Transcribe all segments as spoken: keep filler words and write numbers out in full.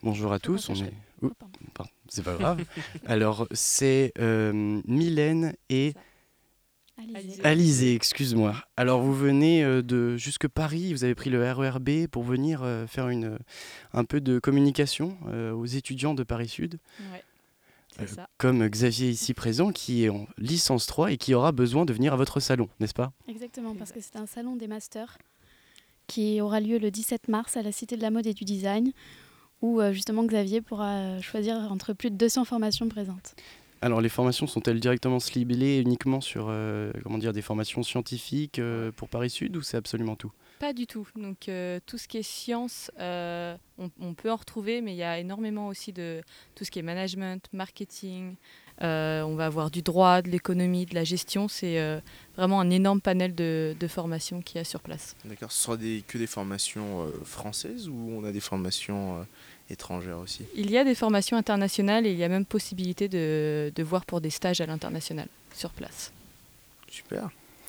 Bonjour à Je tous, pense que on je est... serais- Ouh, Oh, pardon. pardon, c'est pas grave. Alors, c'est euh, Mylène et Ça. Alizé. Alizé. Alizé, excuse-moi. Alors, vous venez euh, de jusque Paris, vous avez pris le R E R B pour venir euh, faire une, un peu de communication euh, aux étudiants de Paris Sud, Ouais, euh, c'est ça. comme Xavier ici présent, qui est en licence trois et qui aura besoin de venir à votre salon, n'est-ce pas? Exactement, parce Exact. que c'est un salon des masters qui aura lieu le dix-sept mars à la Cité de la Mode et du Design, où euh, justement Xavier pourra choisir entre plus de deux cents formations présentes. Alors, les formations sont-elles directement ciblées uniquement sur euh, comment dire, des formations scientifiques euh, pour Paris Sud ou c'est absolument tout? Pas du tout. Donc euh, tout ce qui est science, euh, on, on peut en retrouver, mais il y a énormément aussi de tout ce qui est management, marketing. Euh, on va avoir du droit, de l'économie, de la gestion. C'est euh, vraiment un énorme panel de, de formations qu'il y a sur place. D'accord, ce sera des, que des formations euh, françaises ou on a des formations euh, étrangères aussi? Il y a des formations internationales et il y a même possibilité de, de voir pour des stages à l'international sur place. Super.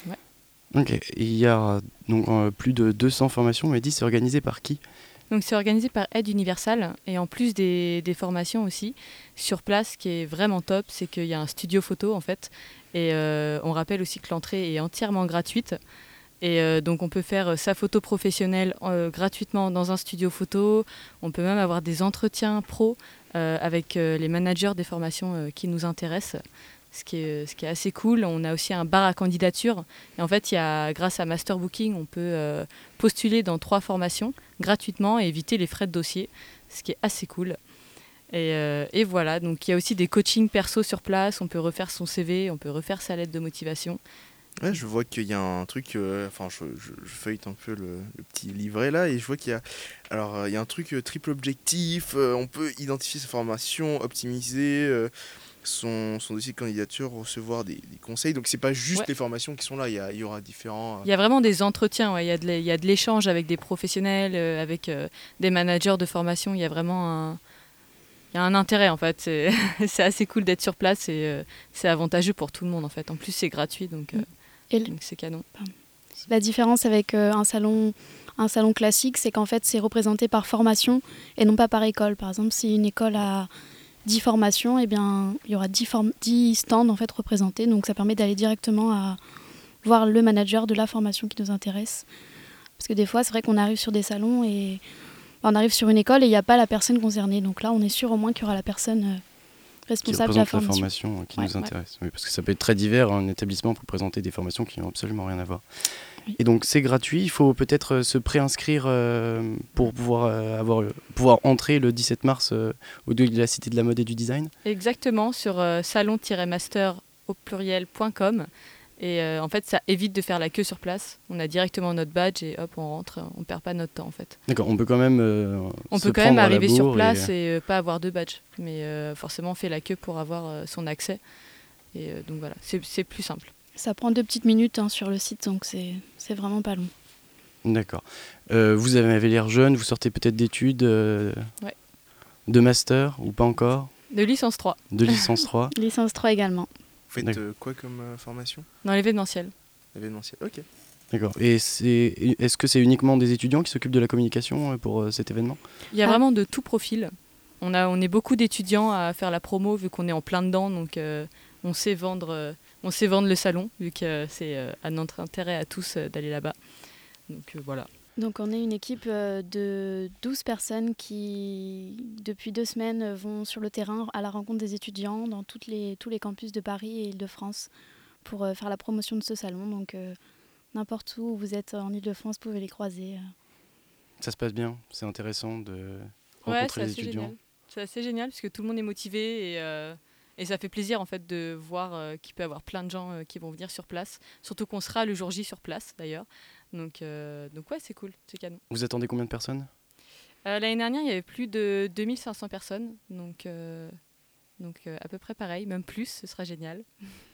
Ok, et il y a donc euh, plus de deux cents formations, mais dit c'est organisé par qui? Donc c'est organisé par Aide Universal et en plus des, des formations aussi sur place, ce qui est vraiment top, c'est qu'il y a un studio photo en fait et euh, on rappelle aussi que l'entrée est entièrement gratuite et euh, donc on peut faire sa photo professionnelle euh, gratuitement dans un studio photo, on peut même avoir des entretiens pro euh, avec euh, les managers des formations euh, qui nous intéressent. Ce qui, est, ce qui est assez cool. On a aussi un bar à candidature. Et en fait, il y a, grâce à Master Booking, on peut euh, postuler dans trois formations gratuitement et éviter les frais de dossier, ce qui est assez cool. Et, euh, et voilà, donc il y a aussi des coachings perso sur place. On peut refaire son C V, on peut refaire sa lettre de motivation. Ouais, je vois qu'il y a un truc, euh, enfin je, je, je feuillete un peu le, le petit livret là et je vois qu'il y a, alors euh, il y a un truc euh, triple objectif, euh, on peut identifier sa formation, optimiser euh, son, son dossier de candidature, recevoir des, des conseils, donc c'est pas juste Ouais. les formations qui sont là, il y, a, il y aura différents... euh, Il y a vraiment des entretiens, ouais. il, y a de, l'é- il y a de l'échange avec des professionnels, euh, avec euh, des managers de formation. Il y a vraiment un, il y a un intérêt en fait. C'est, c'est assez cool d'être sur place et euh, c'est avantageux pour tout le monde en fait. En plus, c'est gratuit donc, euh, Et l- donc c'est canon. la différence avec euh, un salon, un salon classique, c'est qu'en fait c'est représenté par formation et non pas par école. Par exemple, si une école a dix formations, eh bien, il y aura dix, form- dix stands en fait, représentés. Donc ça permet d'aller directement à voir le manager de la formation qui nous intéresse. Parce que des fois, c'est vrai qu'on arrive sur des salons et on arrive sur une école et il n'y a pas la personne concernée. Donc là, on est sûr au moins qu'il y aura la personne euh, Qui responsable de la représente la formation. formation euh, qui Ouais, nous ouais. intéresse. Oui, parce que ça peut être très divers, un établissement pour présenter des formations qui n'ont absolument rien à voir. Oui. Et donc c'est gratuit, il faut peut-être euh, se préinscrire euh, pour pouvoir, euh, avoir, euh, pouvoir entrer le dix-sept mars euh, au de la Cité de la Mode et du Design. Exactement, sur euh, salon-master au pluriel point com. Et euh, en fait, ça évite de faire la queue sur place. On a directement notre badge et hop, on rentre. On ne perd pas notre temps en fait. D'accord, on peut quand même euh, On se peut quand même prendre à la arriver sur bourre place et- et, euh, pas avoir de badge. Mais euh, forcément, on fait la queue pour avoir euh, son accès. Et euh, donc voilà, c'est, c'est plus simple. Ça prend deux petites minutes hein, sur le site, donc c'est, c'est vraiment pas long. D'accord. Euh, vous avez l'air jeune, vous sortez peut-être d'études, euh, Ouais. de master ou pas encore, De licence trois, de licence trois. Licence trois également. Vous faites D'accord. euh, quoi comme euh, formation? dans l'événementiel. Événementiel, ok. D'accord. Et c'est, est-ce que c'est uniquement des étudiants qui s'occupent de la communication euh, pour euh, cet événement? Il y a Ah. vraiment de tout profil. On, a, on est beaucoup d'étudiants à faire la promo vu qu'on est en plein dedans. Donc euh, on, sait vendre, euh, on sait vendre le salon vu que euh, c'est euh, à notre intérêt à tous euh, d'aller là-bas. Donc euh, voilà. Donc on est une équipe euh, de douze personnes qui, depuis deux semaines, vont sur le terrain à la rencontre des étudiants dans toutes les, tous les campus de Paris et Île-de-France pour euh, faire la promotion de ce salon. Donc euh, n'importe où vous êtes en Île-de-France, vous pouvez les croiser. euh. Ça se passe bien, c'est intéressant de Ouais, rencontrer c'est les assez étudiants. génial. C'est assez génial parce que tout le monde est motivé et, euh, et ça fait plaisir en fait de voir euh, qu'il peut y avoir plein de gens euh, qui vont venir sur place. Surtout qu'on sera le jour J sur place d'ailleurs. Donc, euh, donc ouais, c'est cool, c'est canon. Vous attendez combien de personnes? Euh, l'année dernière, il y avait plus de deux mille cinq cents personnes. Donc, euh, donc euh, à peu près pareil, même plus, ce sera génial.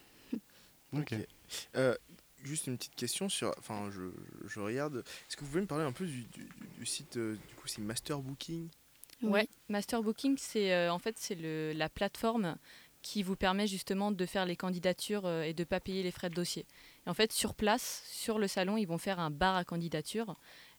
Ok. Euh, juste une petite question sur, enfin je, je regarde, est-ce que vous pouvez me parler un peu du, du, du site, euh, du coup c'est Master Booking? Ouais, Master Booking, c'est euh, en fait c'est le, la plateforme qui vous permet justement de faire les candidatures euh, et de ne pas payer les frais de dossier. Et en fait, sur place, sur le salon, ils vont faire un bar à candidature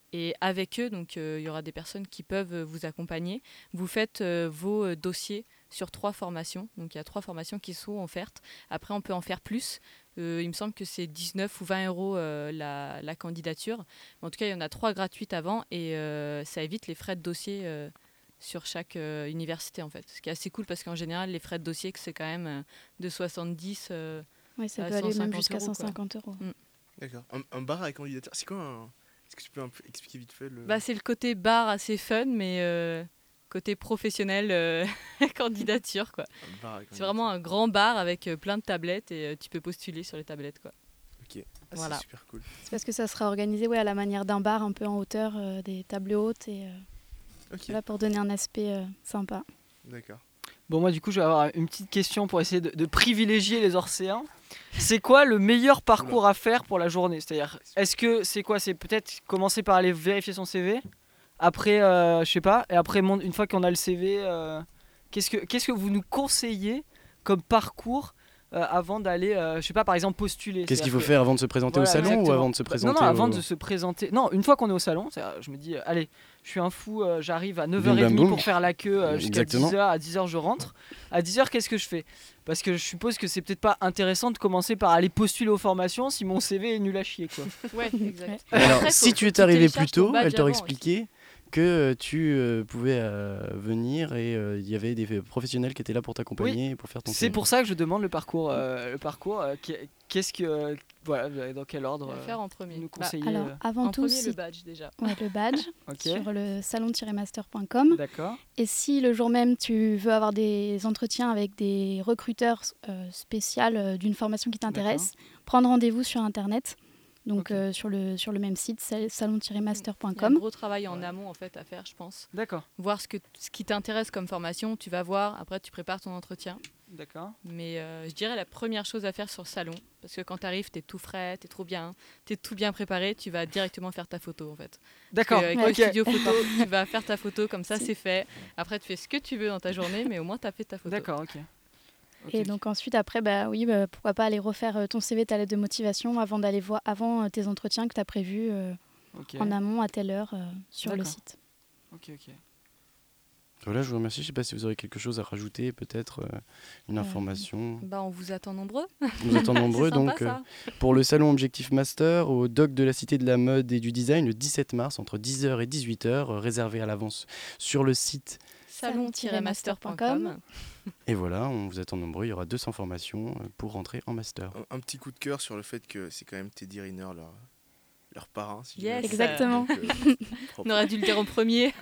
Et avec eux, donc euh, il y aura des personnes qui peuvent euh, vous accompagner. Vous faites euh, vos euh, dossiers sur trois formations. Donc il y a trois formations qui sont offertes. Après, on peut en faire plus. Euh, il me semble que c'est dix-neuf ou vingt euros euh, la, la candidature. Mais en tout cas, il y en a trois gratuites avant et euh, ça évite les frais de dossier euh, sur chaque euh, université en fait. Ce qui est assez cool parce qu'en général, les frais de dossier, c'est quand même euh, de soixante-dix euh, Oui, ça à peut aller même cent cinquante jusqu'à euros, quoi. cent cinquante euros. Mm. D'accord. Un, un bar à candidature, c'est quoi un... Est-ce que tu peux un peu expliquer vite fait le... Bah, c'est le côté bar assez fun, mais euh, côté professionnel euh, candidature quoi. un bar à C'est candidature. vraiment un grand bar avec euh, plein de tablettes et euh, tu peux postuler sur les tablettes quoi. Ok. Ah, Voilà. C'est super cool. C'est parce que ça sera organisé ouais, à la manière d'un bar, un peu en hauteur, euh, des tables hautes, et euh, Ok. voilà, pour donner un aspect euh, sympa. D'accord. Bon, moi, du coup, je vais avoir une petite question pour essayer de, de privilégier les Orcéens. C'est quoi le meilleur parcours à faire pour la journée? C'est-à-dire, est-ce que c'est quoi? C'est peut-être commencer par aller vérifier son C V, après, euh, je sais pas, et après, mon- une fois qu'on a le C V, euh, qu'est-ce que qu'est-ce que vous nous conseillez comme parcours euh, avant d'aller, euh, je sais pas, par exemple, postuler? Qu'est-ce qu'il C'est-à-dire faut que- faire avant de se présenter Voilà, au salon ou exactement. avant de se Bah, présenter Non, non, avant au... de se présenter. Non, une fois qu'on est au salon, c'est- je me dis, euh, allez, je suis un fou, euh, j'arrive à neuf heures Bim, bam, trente boum. pour faire la queue euh, jusqu'à Exactement. dix heures. À dix heures, je rentre. À dix heures, qu'est-ce que je fais? Parce que je suppose que c'est peut-être pas intéressant de commencer par aller postuler aux formations si mon C V est nul à chier, quoi. Ouais, exact. Alors, Après, si faut- tu faut es que arrivé télécharges plus ton tôt, badge elle t'aurait avant aussi. expliqué que euh, tu euh, pouvais euh, venir et euh, il y avait des professionnels qui étaient là pour t'accompagner et pour faire ton C'est C V. pour ça que je demande le parcours. euh, le parcours, euh, qu'est- qu'est-ce que, euh, voilà, dans quel ordre On va euh, faire en premier. nous Bah, conseillez Alors, euh, avant en tout, premier, si... le badge déjà. ouais, le badge Ok, sur le salon tiret master point com. d'accord. Et si le jour même tu veux avoir des entretiens avec des recruteurs euh, spéciaux euh, d'une formation qui t'intéresse, prendre rendez-vous sur Internet. Donc Ok. euh, sur, le, sur le même site, salon tiret master point Il y a un com. gros travail en Ouais. amont en fait à faire, je pense. D'accord, Voir ce, que, ce qui t'intéresse comme formation, tu vas voir, après tu prépares ton entretien. d'accord. Mais euh, je dirais la première chose à faire sur le salon, parce que quand tu arrives, tu es tout frais, tu es trop bien, tu es tout bien préparé, tu vas directement faire ta photo en fait. D'accord, Avec Ouais. le ok. studio photo, tu vas faire ta photo, comme ça Si. c'est fait. Après tu fais ce que tu veux dans ta journée, mais au moins tu as fait ta photo. D'accord, ok. Ok, Et ok. donc ensuite, après, bah, oui, bah, pourquoi pas aller refaire euh, ton C V, ta lettre de motivation avant d'aller voir avant euh, tes entretiens que tu as prévus euh, Ok. en amont à telle heure euh, sur le D'accord. site. Ok, ok. Voilà, je vous remercie. Je ne sais pas si vous aurez quelque chose à rajouter, peut-être euh, une Euh, information. Bah, on vous attend nombreux. Nous attendons nombreux. C'est sympa, donc, euh, ça. pour le salon Objectif Master au doc de la Cité de la Mode et du Design le dix-sept mars entre dix heures et dix-huit heures, euh, réservé à l'avance sur le site. salon tiret master point com. Et voilà, on vous attend nombreux. Il y aura deux cents formations euh, pour rentrer en master. Un, un petit coup de cœur sur le fait que c'est quand même Teddy Riner leur, leur parrain. Si je Yes. me trompe. Exactement. Donc, euh, propre. On aurait dû le dire en premier.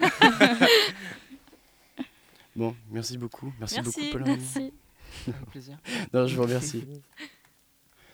Bon, merci beaucoup. Merci, Merci. beaucoup, Paul. Merci. Avec plaisir. Non, je vous remercie.